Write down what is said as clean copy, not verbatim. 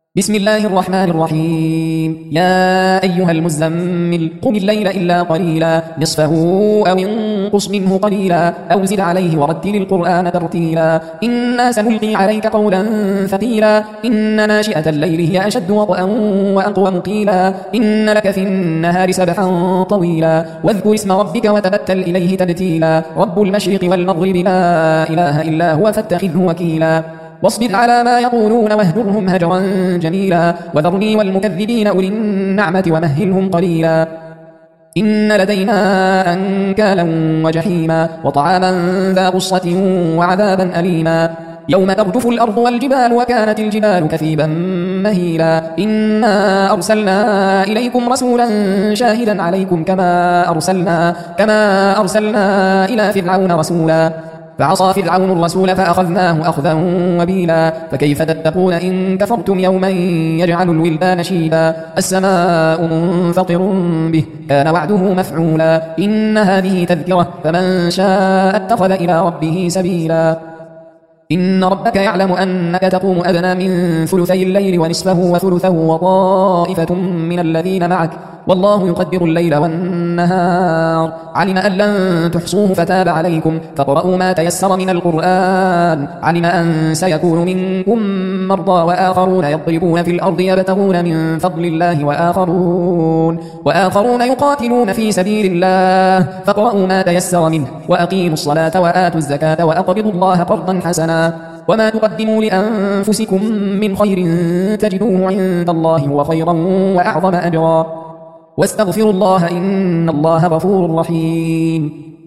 بسم الله الرحمن الرحيم. يا أيها المزمل قم الليل إلا قليلا نصفه أو انقص منه قليلا أو زد عليه ورتل القرآن ترتيلا إنا سنلقي عليك قولا ثقيلا إن ناشئة الليل هي أشد وطئا وأقوم قيلا إن لك في النهار سبحا طويلا واذكر اسم ربك وتبتل إليه تبتيلا رب المشرق والمغرب لا إله إلا هو فاتخذه وكيلا واصبر على ما يقولون واهجرهم هجرا جميلا وذرني والمكذبين أولي النعمة ومهلهم قليلا إن لدينا أنكالا وجحيما وطعاما ذا غصة وعذابا أليما يوم ترجف الأرض والجبال وكانت الجبال كثيبا مهيلا إنا أرسلنا إليكم رسولا شاهدا عليكم كما أرسلنا إلى فرعون رسولا فعصى فرعون الرسول فأخذناه أخذا وبيلا فكيف تتقون إن كفرتم يوما يجعل الولدان شيبا السماء منفطر به كان وعده مفعولا إن هذه تذكرة فمن شاء اتخذ إلى ربه سبيلا إن ربك يعلم أنك تقوم أدنى من ثلثي الليل ونصفه وثلثه وطائفة من الذين معك والله يقدر الليل والنهار علم أن لن تحصوه فتاب عليكم فاقرؤوا ما تيسر من القرآن علم أن سيكون منكم مرضى وآخرون يضربون في الأرض يبتغون من فضل الله وآخرون يقاتلون في سبيل الله فاقرؤوا ما تيسر منه وأقيموا الصلاة وآتوا الزكاة وأقرضوا الله قرضا حسنا وما تقدموا لأنفسكم من خير تجدوه عند الله هو خيرا وأعظم أجرا واستغفروا الله إن الله غفور رحيم